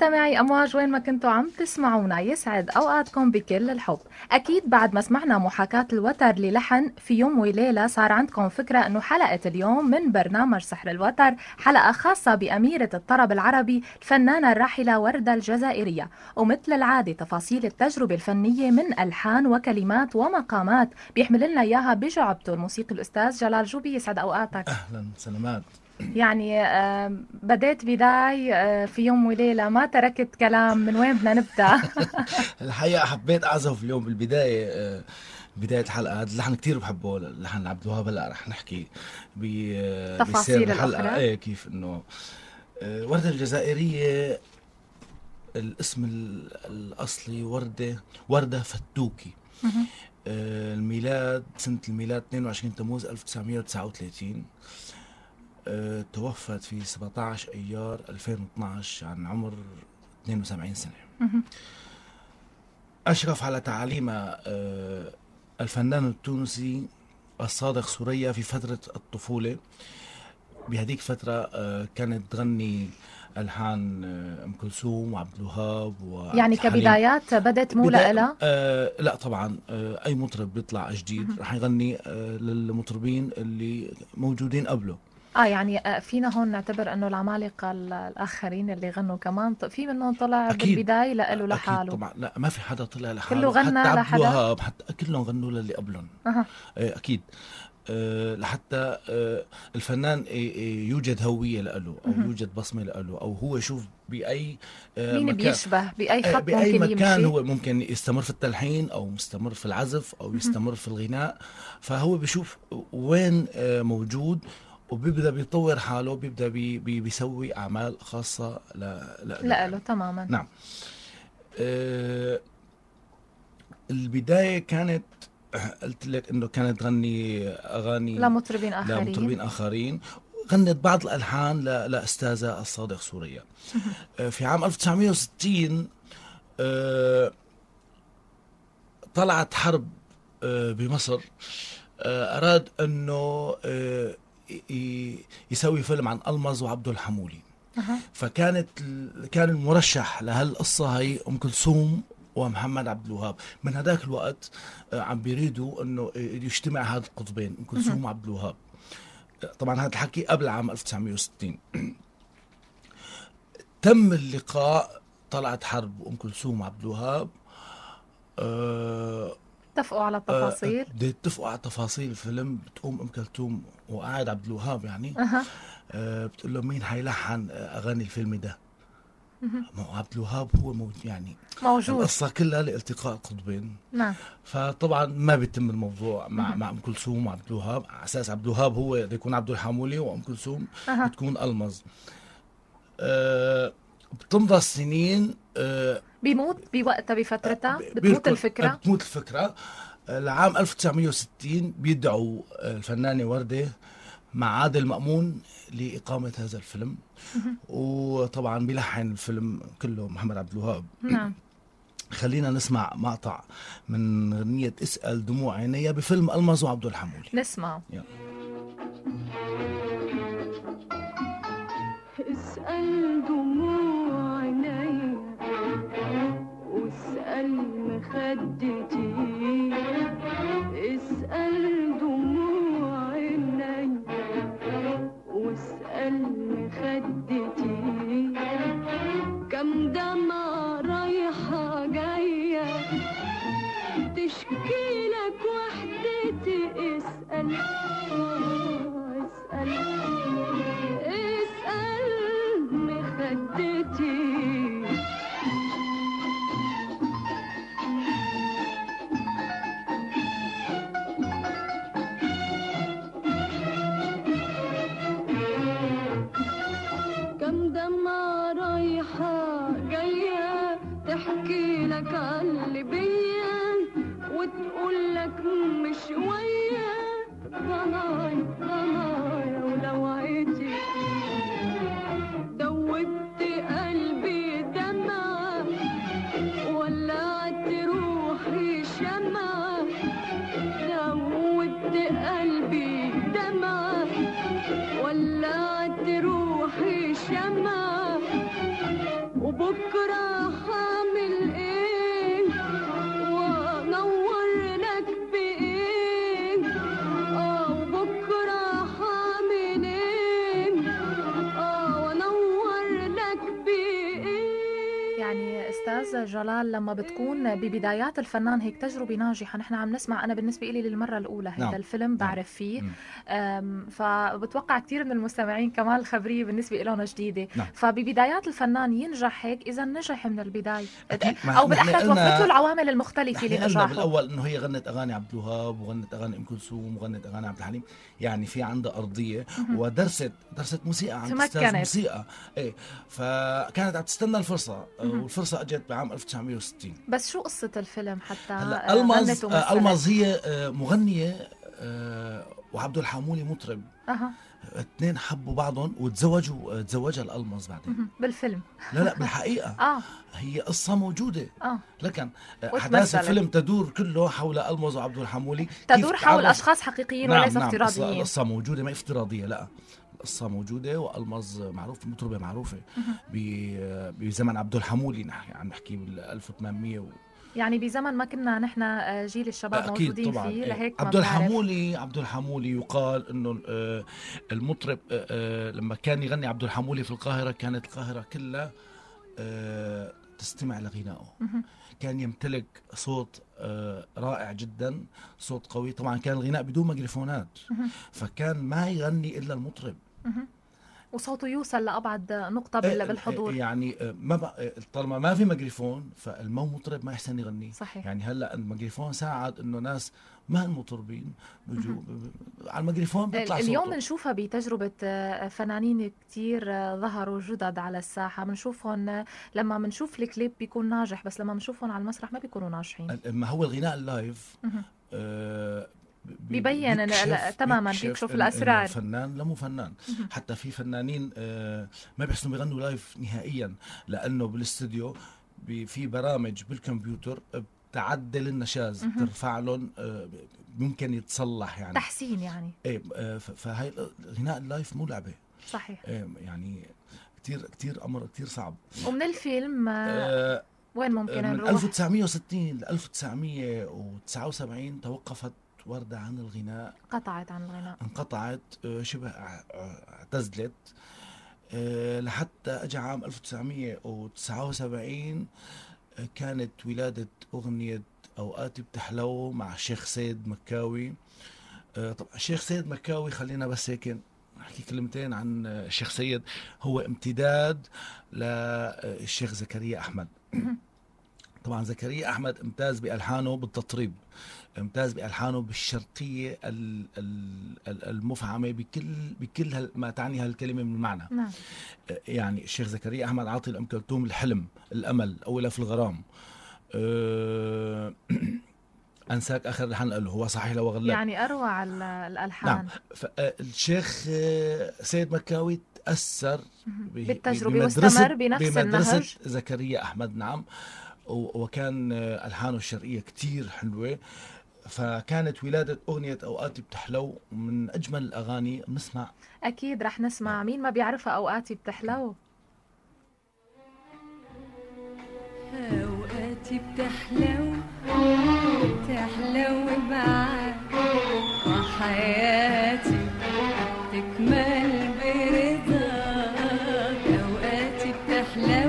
مستمعي أمواج وين ما كنتوا عم تسمعونا، يسعد أوقاتكم بكل الحب. أكيد بعد ما سمعنا محاكاة الوتر للحن في يوم وليلة صار عندكم فكرة أنه حلقة اليوم من برنامج سحر الوتر حلقة خاصة بأميرة الطرب العربي الفنانة الراحلة وردة الجزائرية، ومثل العادة تفاصيل التجربة الفنية من ألحان وكلمات ومقامات بيحمل لنا إياها بجعبته الموسيقي الأستاذ جلال جوبي. يسعد أوقاتك. أهلا سلامات. يعني بديت بداي في يوم وليلة، ما تركت كلام، من وين بدنا نبدأ؟ الحقيقة حبيت أعزف اليوم بالبداية، بداية الحلقة. هذا اللحن كتير بحبه، لحن عبد الوهاب. هلا رح نحكي تفاصيل الحلقة ايه كيف انه وردة الجزائرية. الاسم الأصلي وردة فتوكي. الميلاد سنة الميلاد 22 تموز 1939. توفت في 17 أيار 2012 عن عمر 72 سنة. أشرف على تعليم الفنان التونسي الصادق سوريا في فترة الطفولة. بهذيك الفترة كانت تغني ألحان أم كلثوم وعبد الوهاب يعني كبدايات بدت مو لها؟ لا طبعا. أي مطرب بيطلع جديد رح يغني للمطربين اللي موجودين قبله. يعني فينا هون نعتبر انه العمالقه الاخرين اللي غنوا كمان في منهم طلع أكيد بالبداية له لحاله. طبعا لا، ما في حدا طلع لحاله، كله غنى حتى لحدا. عبد الوهاب حتى كلهم غنوا للي قبلهم. اكيد. لحتى الفنان يوجد هوية له أو يوجد بصمة له، أو هو يشوف بأي مين مكان بيشبه بأي خط بأي ممكن مكان يمشي. هو ممكن يستمر في التلحين أو يستمر في العزف أو يستمر في الغناء. فهو بيشوف وين موجود وبيبدأ بيطور حاله، بيبدأ بيسوي أعمال خاصة له تماما. نعم. البداية كانت قلت لك انه كانت تغني اغاني لمطربين اخرين. غنت بعض الالحان لاستاذه الصادق سوريا. في عام 1960 طلعت حرب بمصر. اراد انه يسوي فيلم عن المز وعبد الحمولي. كان المرشح لهالقصه هي ام كلثوم ومحمد عبد الوهاب. من هذاك الوقت عم بيريدوا انه يجتمع هذا القطبين، ام كلثوم وعبد الوهاب. طبعا هذا الحكي قبل عام 1960. تم اللقاء، طلعت حرب وام كلثوم وعبد الوهاب. اتفقوا على التفاصيل. اتفقوا على تفاصيل الفيلم. بتقوم ام كلثوم وقاعد عبد الوهاب يعني بتقول له مين حيلحن اغاني الفيلم ده؟ عبد الوهاب هو موجود. القصة كلها لالتقاء القطبين. نعم. فطبعا ما بيتم الموضوع مع ام كلثوم وعبد الوهاب، على اساس عبد الوهاب هو يكون عبد الحمولي وام كلثوم بتكون المز. بتمضى السنين. بيموت بوقتها بفترتها بتموت الفكرة. لعام 1960 بيدعوا الفنانة وردة مع عادل مأمون لإقامة هذا الفيلم. وطبعا بيلحن الفيلم كله محمد عبد الوهاب. نعم. خلينا نسمع مقطع من غنية اسأل دموع عينيا بفيلم المز وعبد الحمولي. نسمع. اسأل دموع عينيا واسأل مخدتي، اسأل دموع عينيا واسأل مخدتي، كم دمعة رايحة جاية تشكي لك وحدتي. اسأل اسأل اسأل مخدتي. كم دمعة رايحة جاية تحكي لك عاللي بيا وتقول لك مش ويا ضنايا ولوعتي. دوبت قلبي دمعة ولعت روحي شمعة. دوبت قلبي دمعة ولعت روحي شمعة. وبكرة حامل ايه وانور لك بايه وبكرة حامل ايه وانور لك بايه. يعني استاذ جلال، لما بتكون ببدايات الفنان هيك تجربه ناجحه، نحن عم نسمع، انا بالنسبه لي للمره الاولى هذا نعم. الفيلم بعرف فيه، فبتوقع كثير من المستمعين كمان الخبريه بالنسبه لهم جديده. نعم. فببدايات الفنان ينجح هيك اذا نجح من البدايه، أكيد. او بالاحرى توفرت له العوامل المختلفه قلنا لنجاحه. بالاول انه هي غنت اغاني عبد الوهاب وغنت اغاني ام كلثوم وغنت اغاني عبد الحليم، يعني في عندها ارضيه ودرست موسيقى، عم تستاذ موسيقى. ايه، فكانت عم تستنى الفرصه، والفرصه اجت بعام 1960. بس شو قصه الفيلم حتى هلا ألمز هي مغنيه وعبد الحمولي مطرب. اثنين حبوا بعضهم وتزوجها الألمز بعدين بالفيلم. لا بالحقيقة هي قصة موجودة. لكن أحداث الفيلم تدور كله حول ألمز وعبد الحمولي، تدور حول أشخاص حقيقيين وليس افتراضيين. القصة موجودة، ما افتراضية، لا القصة موجودة. وألمز معروف، مطربة معروفة بزمن عبد الحمولي، عم نحكي بال 1800 يعني بزمن ما كنا نحن جيل الشباب موجودين فيه، لهيك عبد الحمولي يقال انه المطرب لما كان يغني عبد الحمولي في القاهرة كانت القاهرة كلها تستمع لغنائه. كان يمتلك صوت رائع جدا، صوت قوي. طبعا كان الغناء بدون ميكروفونات، فكان ما يغني الا المطرب، وصوته يوصل لأبعد نقطة بالحضور. يعني طالما ما في ميكروفون فالمو مطرب ما يحسن يغني. صحيح. يعني هلا الميكروفون ساعد انه ناس ما مطربين بيجوا على الميكروفون بيطلع صوته. اليوم بنشوفها بتجربة فنانين كتير ظهروا جدد على الساحة، بنشوفهم لما بنشوف الكليب بيكون ناجح، بس لما بنشوفهم على المسرح ما بيكونوا ناجحين. ما هو الغناء اللايف بيبين تماما، بيكشف الاسرار. فنان لا مو فنان. حتى في فنانين ما بيحسنوا بيغنوا لايف نهائيا، لانه بالاستوديو في برامج بالكمبيوتر بتعدل النشاز، ترفع لهم، ممكن يتصلح يعني تحسين يعني. ايه، فهي الغناء اللايف مو لعبه. صحيح. يعني كتير امر كتير صعب. ومن الفيلم وين ممكن من نروح؟ 1960 ل 1979 توقفت وردة عن الغناء، قطعت عن الغناء، انقطعت، شبه اعتزلت، لحتى اجى عام 1979 كانت ولادة أغنية أوقاتي بتحلو مع الشيخ سيد مكاوي. طبعا الشيخ سيد مكاوي، خلينا بس هيك نحكي كلمتين عن الشيخ سيد. هو امتداد للشيخ زكريا أحمد. طبعا زكريا أحمد امتاز بألحانه بالتطريب، امتاز بألحانه بالشرقية المفعمة بكل ما تعني هالكلمة من المعنى. نعم. يعني الشيخ زكريا أحمد عاطي لأم كلثوم الحلم، الأمل، أولى في الغرام، أنساك آخر لحن له، هو صحيح لو غلق، يعني أروع الألحان. نعم. الشيخ سيد مكاوي تأثر بالتجربة واستمر بنفس النهج زكريا أحمد. نعم. وكان ألحانه الشرقية كتير حلوة، فكانت ولادة أغنية أوقاتي بتحلو من أجمل الأغاني. نسمع، أكيد رح نسمع. مين ما بيعرفها أوقاتي بتحلو؟ أوقاتي بتحلو تحلو معاك، وحياتي تكمل برضاك. أوقاتي بتحلو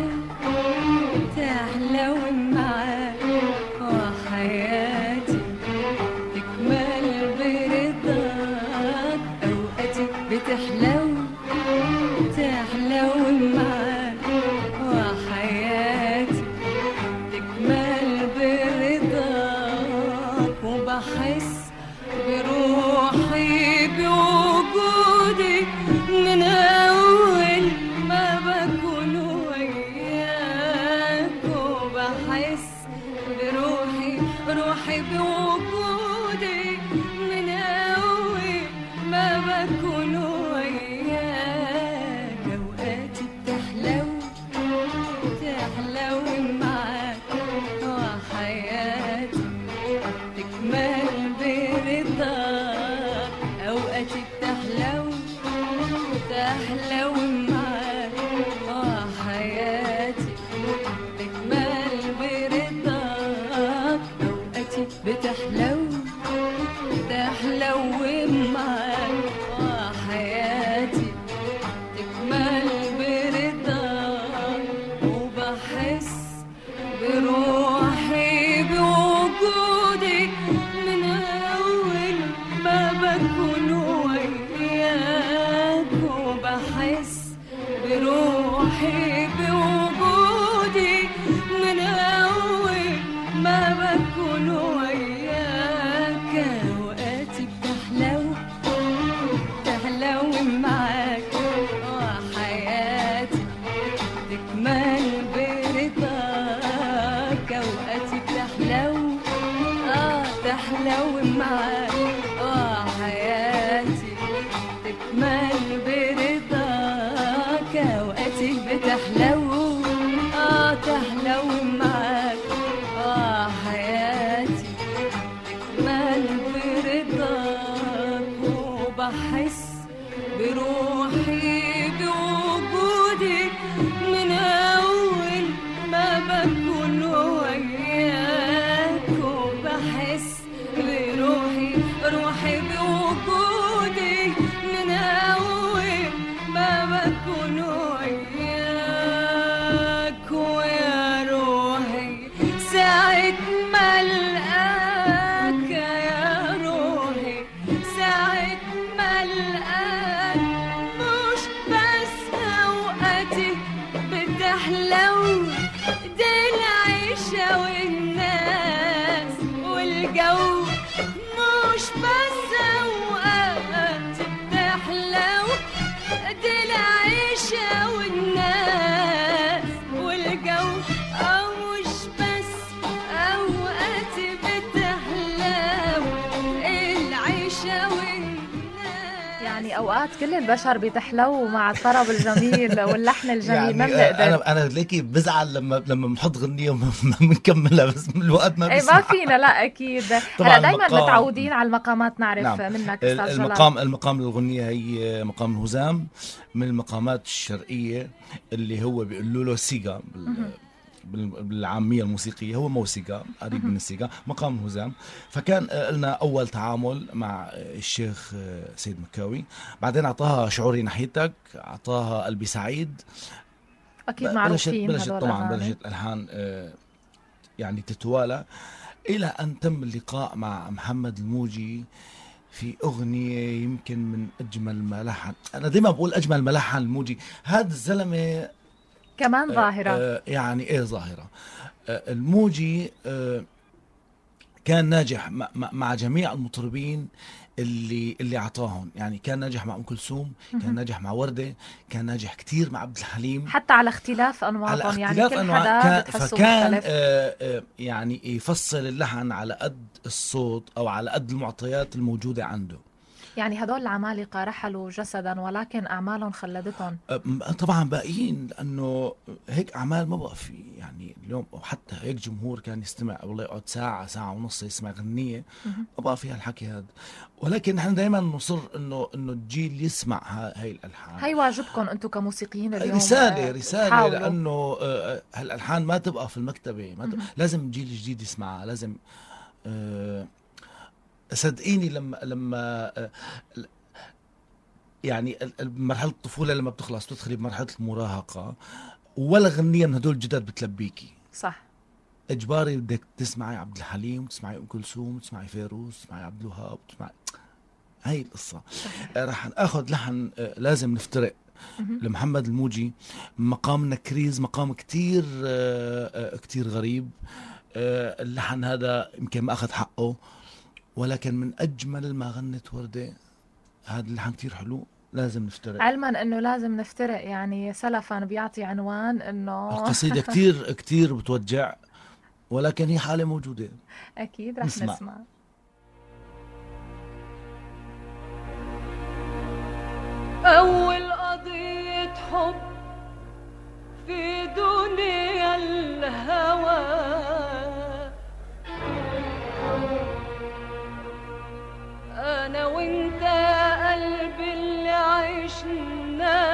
تحلو معاك، وحياتي تكمل برضاك. أوقاتي بتحلو تحلو معاك، وحياتي تكمل برضاك. وبحس بروحي بوجودي من أول ما بكون وياك. وبحس روحي بوجودي من أول ما بكون وياك. أوقاتي بتحلو تحلو معاك، وحياتي تكمل برضاك. أوقاتي بتحلو تحلو معاك، وحياتي بكون وياك اوقاتي بتحلو معاك وحياتي تكمل برضاك اوقاتي بتحلو معاك وحياتي تكمل برضاك اوقاتي بتحلو معاك وحياتي تكمل برضاك وبحس بروحي بوجودك من أول ما بكون وياك وبحس بروحي بوجودك من أول ما بكون وياك ويا روحي ساعة ما ألقاك يا روحي ساعة ما ألقاك مش بس أوقاتي بتحلو دي العيشة والناس والجو مش بس أوقاتي بتحلو دي العيشة والناس والجو مش بس أوقاتي بتحلو العيشة والناس. يعني أوقات كل البشر بيتحلو مع الطرب الجميل واللحن الجميل يعني ما بنقدر. انا ليكي بزعل لما بنحط غنيه وما بنكملها بس من الوقت ما اي بيسمح. ما فينا، لا اكيد. طبعاً هلا دايما المقام. متعودين على المقامات نعرف نعم. منك استاذ جلال. المقام للغنية هي مقام الهزام، من المقامات الشرقية اللي هو بيقولوا له سيجا بالعامية الموسيقية، هو موسيقى قريب من السيجا، مقام الهزام. فكان لنا أول تعامل مع الشيخ سيد مكاوي، بعدين أعطاها شعوري ناحيتك، أعطاها قلبي سعيد. اكيد معروفين بلشت هدول طبعا الأغاني. بلشت الألحان يعني تتوالى إلى أن تم اللقاء مع محمد الموجي في أغنية يمكن من أجمل ما لحن. أنا دايما بقول أجمل ما لحن الموجي. هذا الزلمة كمان ظاهرة. يعني إيه ظاهرة. الموجي كان ناجح مع جميع المطربين اللي عطاهم. يعني كان ناجح مع أم كلثوم، كان ناجح مع وردة، كان ناجح كتير مع عبد الحليم، حتى على اختلاف أنواعهم. يعني اختلاف كل أنواع. حدا بتحسه فكان مختلف. يعني يفصل اللحن على قد الصوت أو على قد المعطيات الموجودة عنده. يعني هدول العمالقة رحلوا جسدا ولكن أعمالهم خلدتهم. طبعا باقيين، لأنه هيك أعمال ما بقى في. يعني اليوم حتى هيك جمهور كان يستمع والله يقعد ساعة ونص يسمع غنية، ما بقى فيها الحكي هذا. ولكن نحن دائما نصر إنه الجيل يسمع هاي الألحان. هي واجبكم أنتم كموسيقيين اليوم. رسالة حاولوا. لأنه هالألحان ما تبقى في المكتبة، لازم الجيل الجديد يسمعها. لازم صدقيني لما يعني مرحلة الطفولة لما بتخلص تدخلي بمرحلة المراهقة، ولا غنية من هدول الجداد بتلبيكي. صح. إجباري بدك تسمعي عبد الحليم، تسمعي أم كلثوم، تسمعي فيروز، تسمعي عبد الوهاب، تسمعي هاي القصة. رح ناخذ لحن لازم نفترق لمحمد الموجي. مقام نكريز، مقام كتير كتير غريب. اللحن هذا يمكن ما أخذ حقه، ولكن من أجمل ما غنت وردة. هذا اللحن كتير حلو، لازم نفترق. علما أنه لازم نفترق، يعني سلفا بيعطي عنوان أنه القصيدة كتير كتير بتوجع، ولكن هي حالة موجودة. أكيد رح نسمع. أول قضية حب في دنيا الهوى، أنا وإنت قلبي اللي عشنا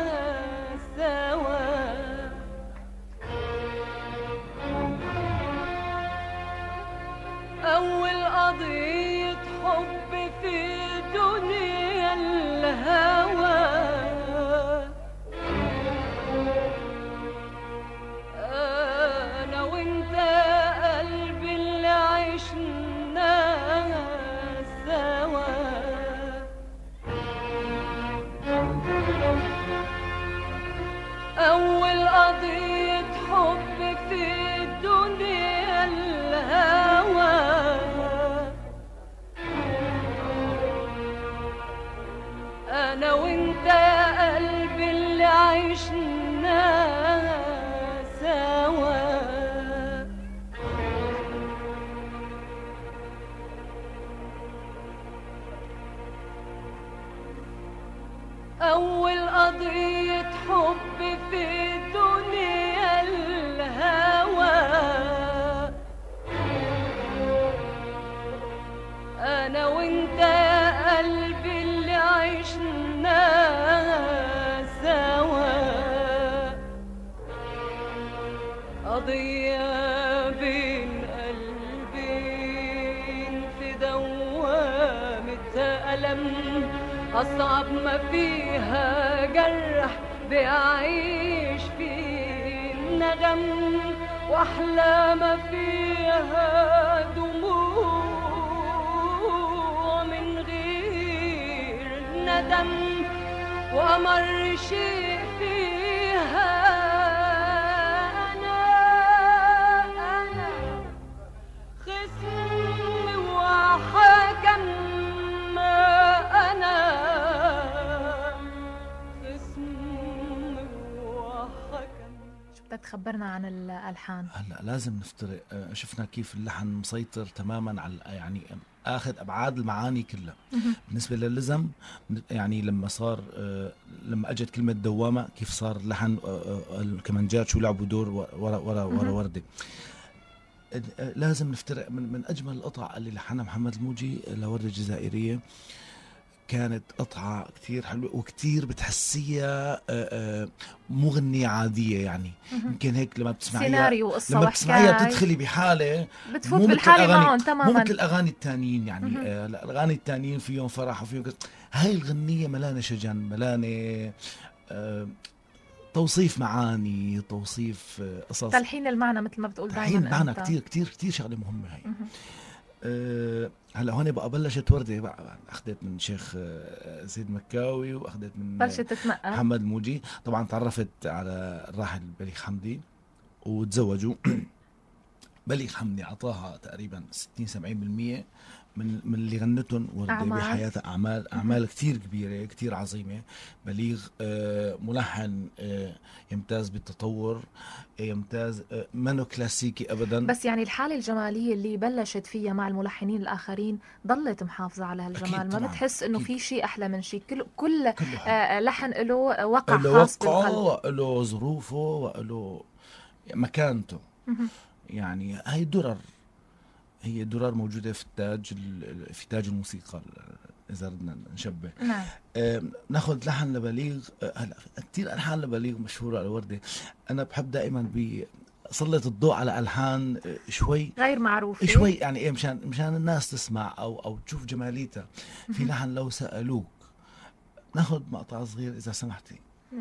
سوا. أول قضية حب في دنيا الهوى، أنا وإنت قلبي اللي عشنا سوا. أول قضية حب في دنيا الهوى، أول قضية حب في دنيا الهوى، أنا وإنت يا قلبي اللي عشنا سوا، قضية بين قلبين في دوامة ألم، أصعب ما فيها جرح بيعيش فيه الندم، وأحلى ما فيها دموع من غير ندم، وأمر شيء فيها أنا خصم وحكم، أنا خصم وحكم. شو بدك تخبرنا عن الألحان؟ هلا لازم نفترق. شفنا كيف اللحن مسيطر تماما على يعني اخذ ابعاد المعاني كلها. بالنسبه للزم يعني لما صار لما اجت كلمه دوامه كيف صار اللحن الكمانجات شو لعبوا دور ورا ورده. لازم نفترق من اجمل القطع اللي لحنها محمد الموجي لوردة الجزائريه. كانت قطعة كتير حلوة وكتير بتحسيها مغنية عادية يعني. يمكن هيك لما بتسمعيها سيناريو قصة لما بتسمعيها وحكاية بتدخلي بحالة بتفوت بالحالة معهم تماما، مو مثل الأغاني التانيين يعني. الأغاني التانيين فيهم فرح وفيهم هاي الغنية ملانة شجن، ملانة توصيف معاني، توصيف قصص، تلحين المعنى مثل ما بتقول دائما. تلحين المعنى كتير كتير كتير شغلة مهمة هاي. هلا هون بقى بلشت وردة بقى، اخذت من شيخ سيد مكاوي واخذت من بلشت تتنقل محمد الموجي. طبعا تعرفت على الراحل بليغ حمدي وتزوجوا. بليغ حمدي عطاها تقريبا 60-70% من اللي غنتهم وردة بحياتها، اعمال كتير كبيره كتير عظيمه. بليغ ملحن يمتاز بالتطور، يمتاز، منه كلاسيكي ابدا. بس يعني الحاله الجماليه اللي بلشت فيها مع الملحنين الاخرين ضلت محافظه على هالجمال. ما بتحس انه في شيء احلى من شيء؟ كل لحن له وقع خاص بالقلب، له ظروفه وله مكانته. يعني هاي درر، هي درر موجودة في تاج الموسيقى إذا بدنا نشبه. نعم. ناخذ لحن لبليغ. هلا كثير ألحان لبليغ مشهورة على وردة. أنا بحب دائما سلط الضوء على ألحان شوي غير معروفة، شوي يعني إيه، مشان الناس تسمع أو تشوف جماليتها. في لحن لو سألوك. ناخذ مقطع صغير إذا سمحتي.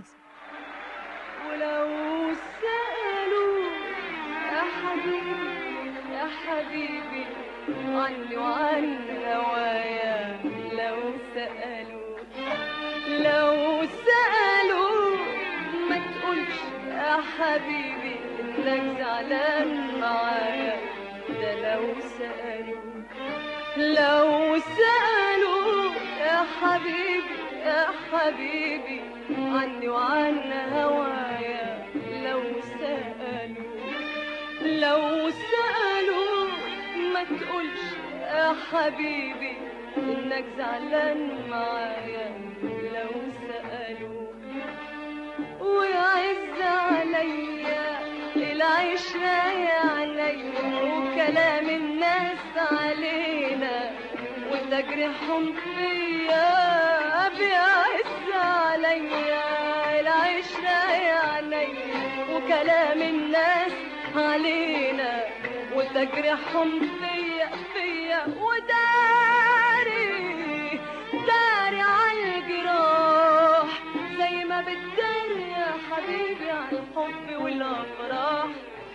ولو سألوا يا حبيبي يا حبيبي عني وعن هوايا، لو سألوا ما تقولش يا حبيبي انك زعلان معايا، ده لو سألوا يا حبيبي عني وعن هوايا، لو سألوا ما تقولش يا حبيبي انك زعلان معايا، لو سألوا ويعز عليا العشرة يا عينيا وكلام الناس علينا وتجرحهم فيا، بيعز عليا العشرة يا عينيا وكلام الناس علينا وتجرحهم فيا وداري عالجراح زي ما بتداري يا حبيبي عالحب والافراح،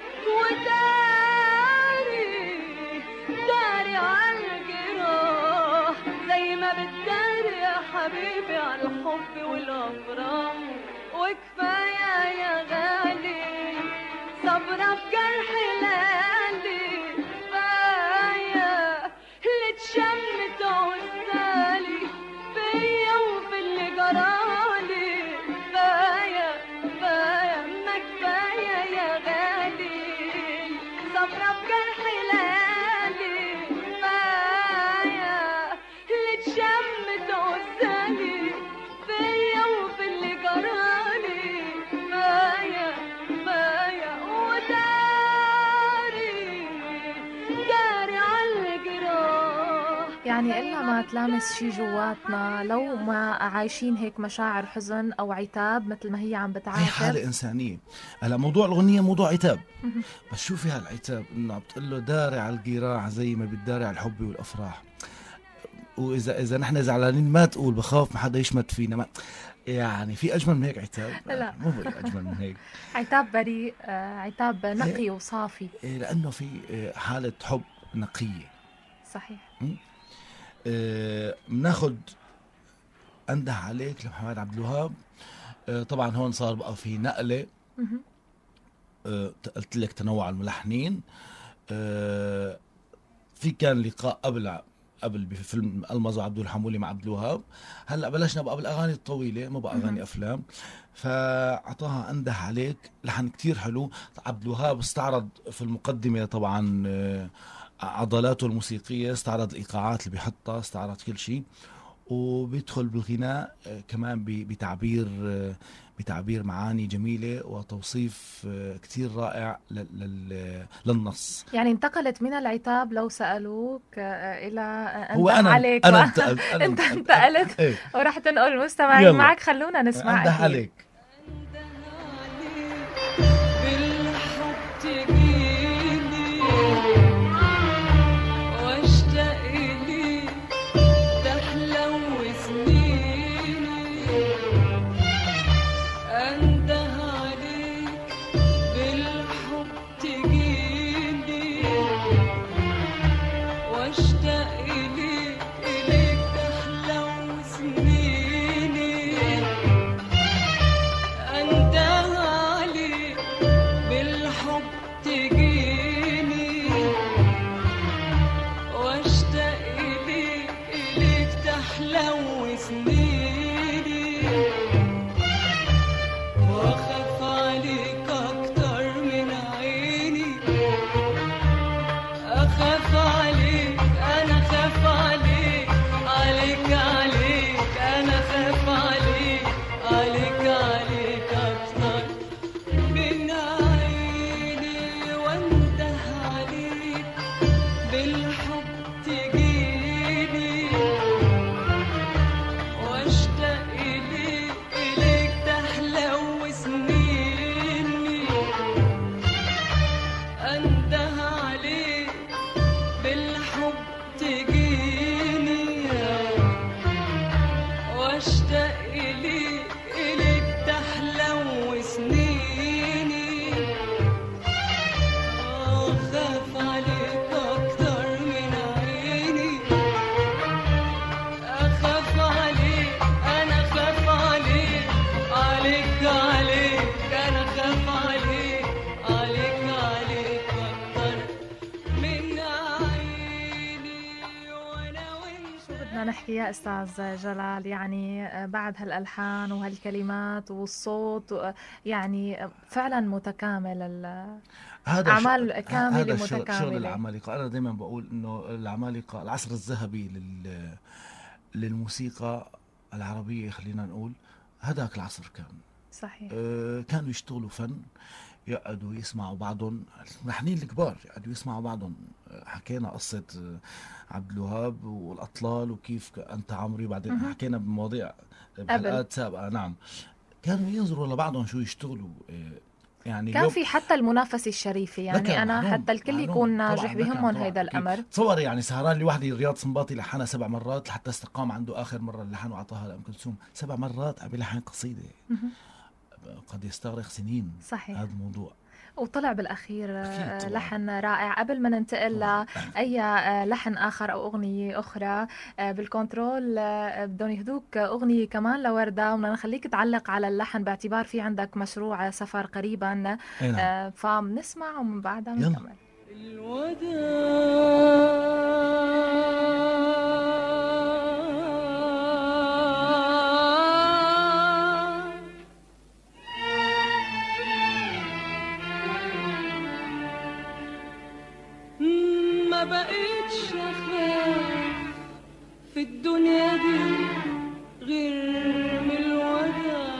داري عالجراح زي ما بتداري يا حبيبي عالحب والافراح. وكفايه يا غالي صبرة بجرح ليالي، كفاية اللي اتشمت عزالي فيا وفي اللي جرالي، كفاية ما كفاية يا غالي صبرة بجرح ليالي، كفاية اللي اتشمت عزالي فيا يعني إلا ما تلامس شي جواتنا، لو ما عايشين هيك مشاعر حزن أو عتاب مثل ما هي عم هي بتعاتب. حالة إنسانية. هلا موضوع الأغنية موضوع عتاب، بس شو فيها العتاب؟ إنه عم بتقول له داري على القراع زي ما بتداري على الحب والأفراح، وإذا نحن زعلانين ما تقول بخاف ما حدا يشمت فينا. ما يعني في أجمل من هيك عتاب؟ لا. مو في أجمل من هيك. عتاب بريء، عتاب نقي وصافي. لأنه في حالة حب نقية. صحيح. بناخد أنده عليك لمحمد عبد الوهاب. طبعا هون صار بقى في نقلة. قلت لك تنوع الملحنين. في كان لقاء قبل بفيلم المظة عبد الحمولي مع عبد الوهاب. هلا بلشنا بقى بالاغاني الطويله، مو بقى اغاني افلام. فاعطاها انده عليك، لحن كتير حلو. عبد الوهاب استعرض في المقدمه طبعا عضلاته الموسيقيه، استعرض الايقاعات اللي بيحطها، استعرض كل شيء، وبيدخل بالغناء كمان بتعبير معاني جميلة وتوصيف كتير رائع للنص. يعني انتقلت من العتاب لو سألوك إلى هو أنده عليك. أنا أنت انتقلت ايه. ورح تنقل المستمعين معك. خلونا نسمع. أنده عليك. نحكي يا أستاذ جلال، يعني بعد هالألحان وهالكلمات والصوت، يعني فعلا متكامل، أعمال كاملة متكاملة. شغل العمالقة. أنا دايما بقول إنه العمالقة العصر الذهبي للموسيقى العربية، خلينا نقول هذاك العصر كان صحيح. كانوا يشتغلوا فن، يقعدوا يسمعوا بعضهم، الملحنين الكبار يقعدوا يسمعوا بعضهم. حكينا قصة عبد الوهاب والأطلال وكيف أنت عمري، بعدين حكينا بمواضيع بحلقات سابقة. نعم، كانوا ينظروا لبعضهم شو يشتغلوا. يعني كان في حتى المنافسة الشريفة، يعني أنا معلوم حتى الكل يكون ناجح بهمهم هيدا الأمر. تصور يعني سهران لوحدي رياض سنباطي لحنها 7 مرات لحتى استقام عنده آخر مرة اللحن وعطاها لأم كلثوم. 7 مرات عم بيلحن قصيدة، قد يستغرق سنين. صحيح. هذا الموضوع وطلع بالأخير لحن رائع. قبل ما ننتقل لأي لحن آخر أو أغنية أخرى بالكنترول، بدهم يهدوك أغنية كمان لوردة، وبدنا نخليك تعلق على اللحن باعتبار في عندك مشروع سفر قريبا. فبنسمع ومن بعدها بنكمل. ما بقيتش أخاف في الدنيا دي غير من الوداع.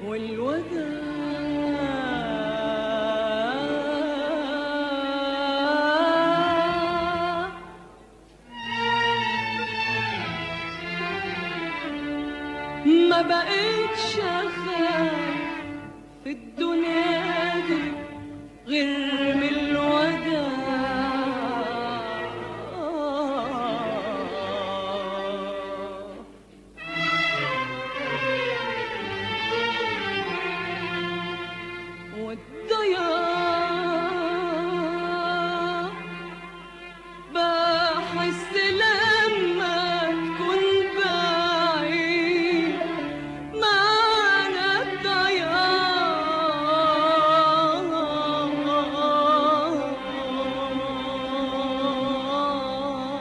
والوداع ما بقيتش أخاف في الدنيا دي غير من الوداع والضياع بحس لما تكون بعيد معنى الضياع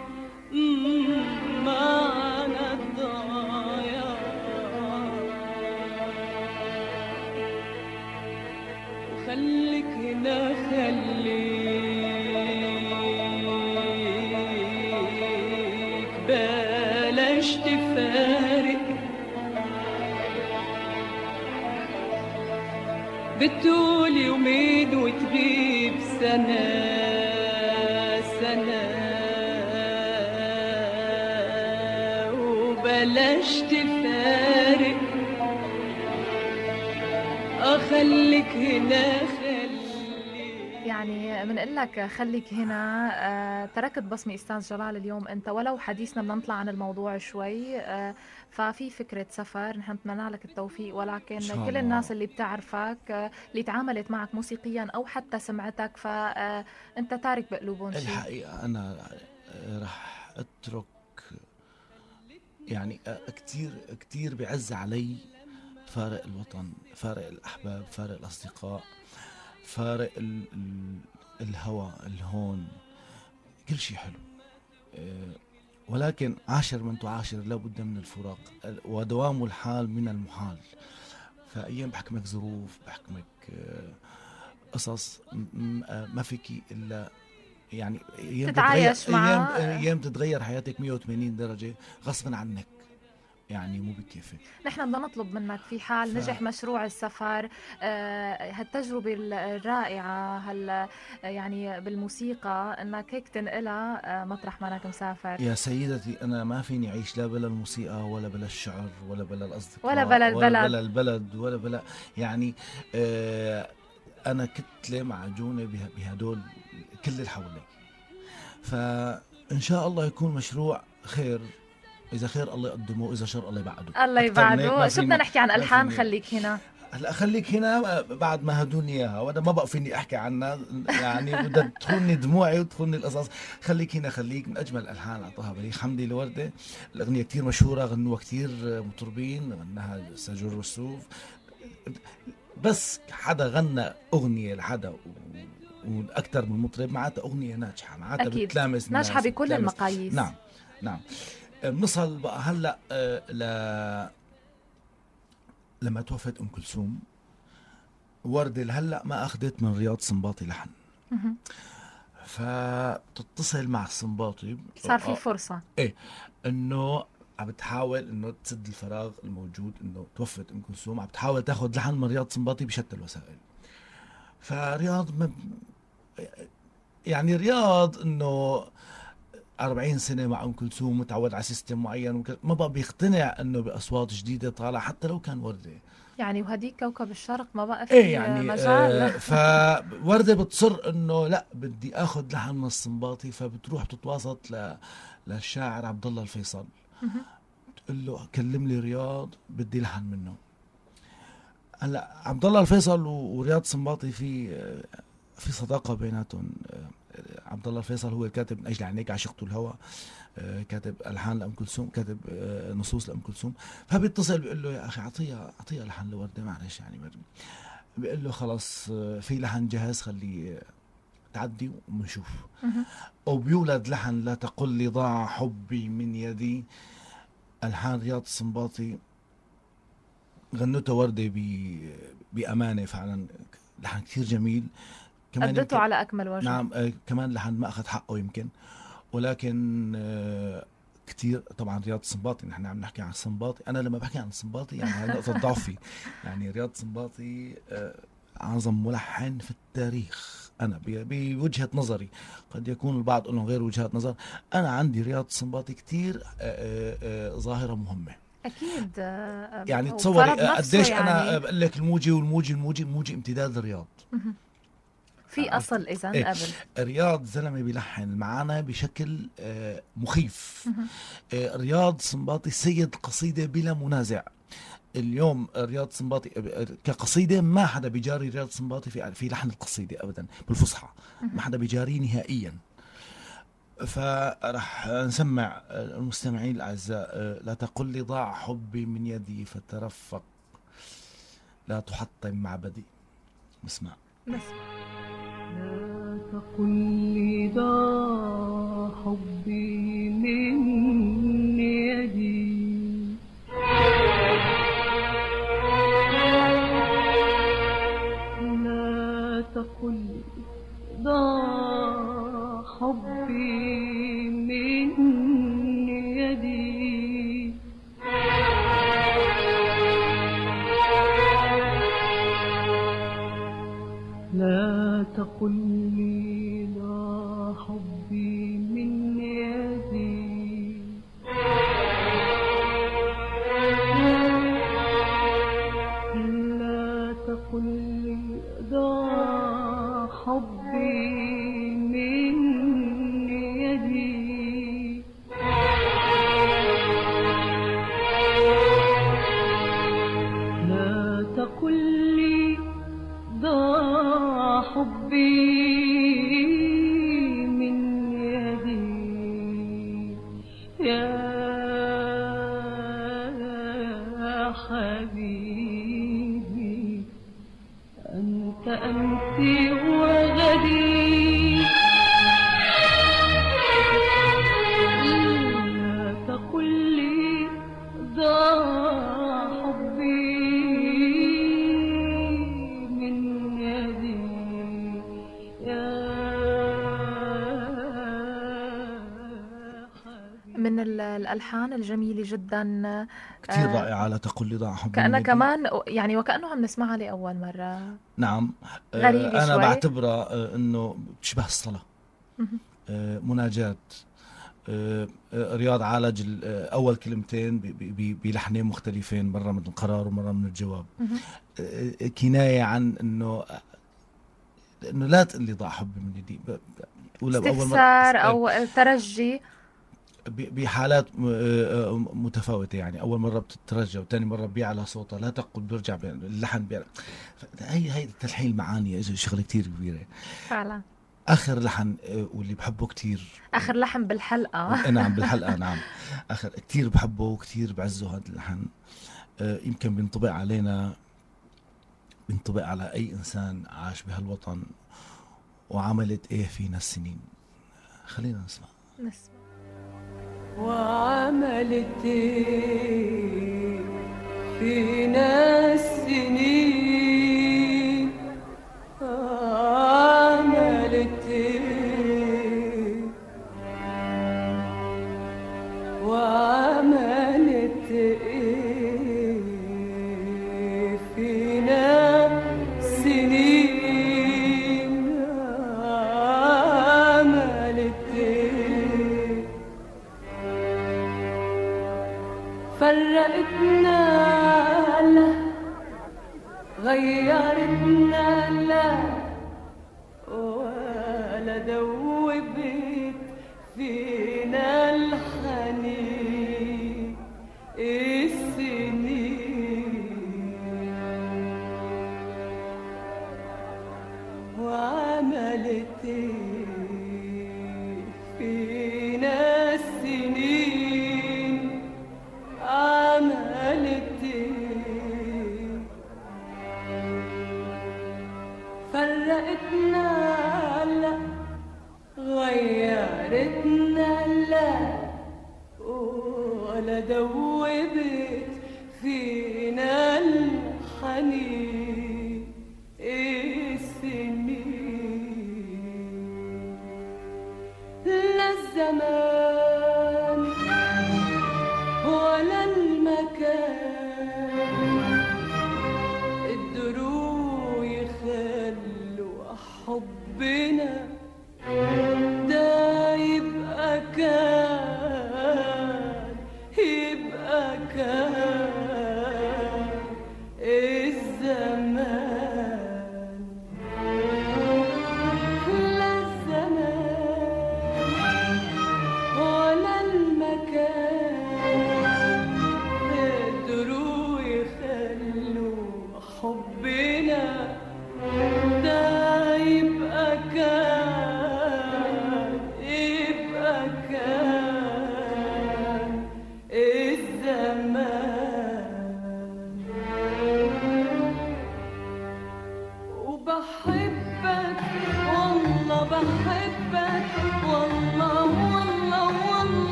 معنى الضياع خليك هنا خليك بلاش تفارق بتقول يومين وتغيب سنة سنة وبلاش تفارق أخليك هنا يعني بنقول لك خليك هنا. تركت بصمة أستاذ جلال اليوم أنت، ولو حديثنا بدنا نطلع عن الموضوع شوي. ففي فكرة سفر، نحن نتمنى لك التوفيق، ولكن كل الناس اللي بتعرفك اللي تعاملت معك موسيقيا أو حتى سمعتك فأنت تارك بقلوبهم شيء. الحقيقة أنا رح أترك يعني كتير بعز علي فارق الوطن، فارق الأحباب، فارق الأصدقاء، فارق الهوى، الهون، كل شيء حلو. ولكن عاشر من تعاشر لابد من الفراق، ودوام الحال من المحال. فأيام بحكمك ظروف، بحكمك قصص ما فيكي إلا يعني تتعايش معها. أيام تتغير حياتك 180 درجة غصبا عنك، يعني مو بكيفك. نحن بدنا نطلب منك في حال نجح مشروع السفر، هالتجربة الرائعة يعني بالموسيقى، انك هيك تنقلها مطرح ما انك مسافر. يا سيدتي أنا ما فيني أعيش لا بلا الموسيقى ولا بلا الشعر ولا بلا الأصدقاء ولا بلا البلد ولا بلا البلد ولا بلا يعني أنا كتلة معجونة بهدول كل اللي حوالي. فإن شاء الله يكون مشروع خير، إذا خير الله يقدمه، إذا شر الله يبعده. الله يبعده. شو بدنا نحكي عن ألحان خليك هنا؟ هلا خليك هنا بعد ما هدوني اياها وانا ما بقى فيني احكي عنها، يعني بدها تدخلني دموعي وتدخلني القصص. خليك هنا خليك من اجمل الالحان اعطاها بليغ حمدي الوردة. الاغنيه كتير مشهوره، غنوها كتير مطربين، غناها سجور رسوف. بس حدا غنى اغنيه لحدا واكثر من مطرب معناتها اغنيه ناجحه، معناتها بتلامس ناجحه بكل المقاييس. نعم نعم. بنصل بقى هلا لما توفت ام كلثوم، وردة لهلا ما اخذت من رياض سنباطي لحن. فبتتصل مع السنباطي، صار في فرصه ايه انه عم بتحاول انه تسد الفراغ الموجود، انه توفت ام كلثوم، عم بتحاول تاخذ لحن من رياض سنباطي بشتى الوسائل. فرياض يعني رياض انه 40 سنة مع ام كلثوم، متعود على سيستم معين، ما بقى بيقتنع انه باصوات جديدة طالعة حتى لو كان وردة. يعني وهديك كوكب الشرق ما بقى في يعني مجال. فوردة بتصر انه لا بدي اخذ لحن من السنباطي، فبتروح بتتواصل للشاعر عبد الله الفيصل، بتقول له كلم لي رياض بدي لحن منه. هلا عبد الله الفيصل ورياض سنباطي في صداقة بيناتهم. عبد الله الفيصل هو الكاتب من اجل عينيك، عشقت الهوى، كاتب الحان لام كلثوم، كاتب نصوص لام كلثوم. فبيتصل بيقول له يا اخي اعطيها لحن لوردة، معلش يعني. بيقول له خلص في لحن جاهز، خليه تعدي وبنشوف. وبيولد لحن لا تقل لي ضاع حبي من يدي، الحان رياض السنباطي، غنته وردة بأمانة، فعلا لحن كثير جميل، كمان أدته على أكمل وجه. نعم كمان لحن ما أخذ حقه يمكن، ولكن كتير. طبعا رياض السنباطي، نحن عم نحكي عن السنباطي. أنا لما بحكي عن السنباطي يعني هاي نقطة ضعفي. يعني رياض السنباطي أعظم ملحن في التاريخ. أنا بوجهة نظري، قد يكون البعض لهم غير وجهة نظر. أنا عندي رياض السنباطي كتير ظاهرة مهمة. أكيد. يعني تصوري قديش يعني أنا بقول لك الموجي امتداد الرياض. في أصل إذن إيه؟ قبل. رياض زلمة بيلحن معنا بشكل مخيف. رياض سنباطي سيد القصيدة بلا منازع. اليوم رياض سنباطي كقصيدة ما حدا بيجاري رياض سنباطي في لحن القصيدة أبدا بالفصحى، ما حدا بيجاريه نهائيا. فرح نسمع المستمعين الأعزاء لا تقل لي ضاع حبي من يدي فترفق، لا تحطم معبدي. نسمع. لا تقل لي ضاع حبي من يدي، لا تقل ضاع حبي من يدي، لا تقل لي لا حبي من يدي، لا تقل لي ضاع حبي من يدي، لا تقل لي ضاع حبي من يدي، يا حبيبي أنت أمسي وغدي، لا تقل لي ضاع حبي من يدي، يا حبيبي. من الألحان الجميلة جدا كتير رائعة لا تقل لي ضاع حبي من كأنها يدي. كمان يعني وكأنه عم نسمعها لأول مرة. نعم. غريبة أنا شوي. بعتبرها أنه تشبه الصلاة. مناجاة. رياض عالج أول كلمتين بلحنين مختلفين، مرة من القرار ومرة من الجواب. كناية عن أنه لا تقلي ضاع حبي من يدي. استفسار أو ترجي بحالات متفاوتة. يعني أول مرة بتترجى وتاني مرة بيعلى صوتها، لا تقل بيرجع اللحن بيعلى. هي تلحين المعاني شغلة كتير كبيرة فعلا. آخر لحن واللي بحبه كتير، آخر لحن بالحلقة. نعم بالحلقة. نعم آخر كتير بحبه وكتير بعزه هذا اللحن. يمكن بينطبق علينا، بينطبق على أي إنسان عاش بهالوطن وعملت إيه فينا السنين. خلينا نسمع. وعملت إيه فينا السنين، عملت إيه، وعملت إيه فينا سنين، عملت إيه، فرقتنا لا غيرتنا لا ولا دوبت فينا الحنين السنين، وعملت فينا السنين، عملت فرقتنا لا غيرتنا لا ولا دوبت فينا الحنين السنين، لا الزمان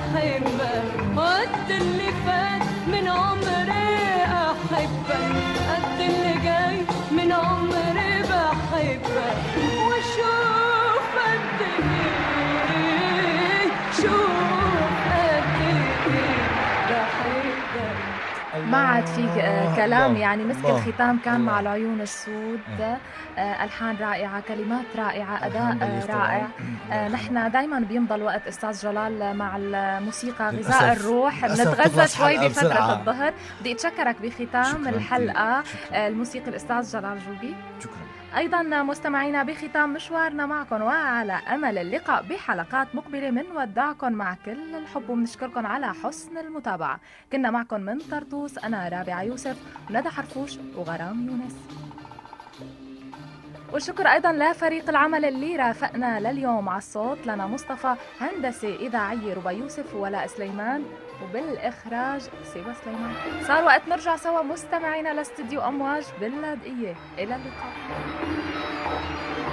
بحبك وقد اللي فات من عمري أحبك قد اللي جاي من عمري بحبك وشوف قد ايه شوف قد ايه بحبك. ما عاد في كلام يعني مسك الله. الختام كان الله. مع العيون السود. ألحان رائعة، كلمات رائعة، أداء الحمد لله رائع. طبعاً. نحن دايما بيمضى الوقت أستاذ جلال مع الموسيقى للأسف. غذاء الروح، للأسف بنتغذى تخلص شوي حلقة بفترة بسرعة. الظهر. بدي أتشكرك بختام شكراً الحلقة كتير. شكراً. الموسيقي الأستاذ جلال جوبي. شكرا. أيضا مستمعينا بختام مشوارنا معكم وعلى أمل اللقاء بحلقات مقبلة من ودعكم مع كل الحب وبنشكركم على حسن المتابعة. كنا معكم من طرطوس أنا رابعة يوسف وندى حرفوش وغرام يونس. والشكر أيضا لفريق العمل اللي رافقنا لليوم على الصوت، لنا مصطفى، هندسة إذاعية ربا يوسف وولاء سليمان، وبالإخراج سيبا سليمان. صار وقت نرجع سوا مستمعينا لاستديو أمواج باللاذقية. إلى اللقاء.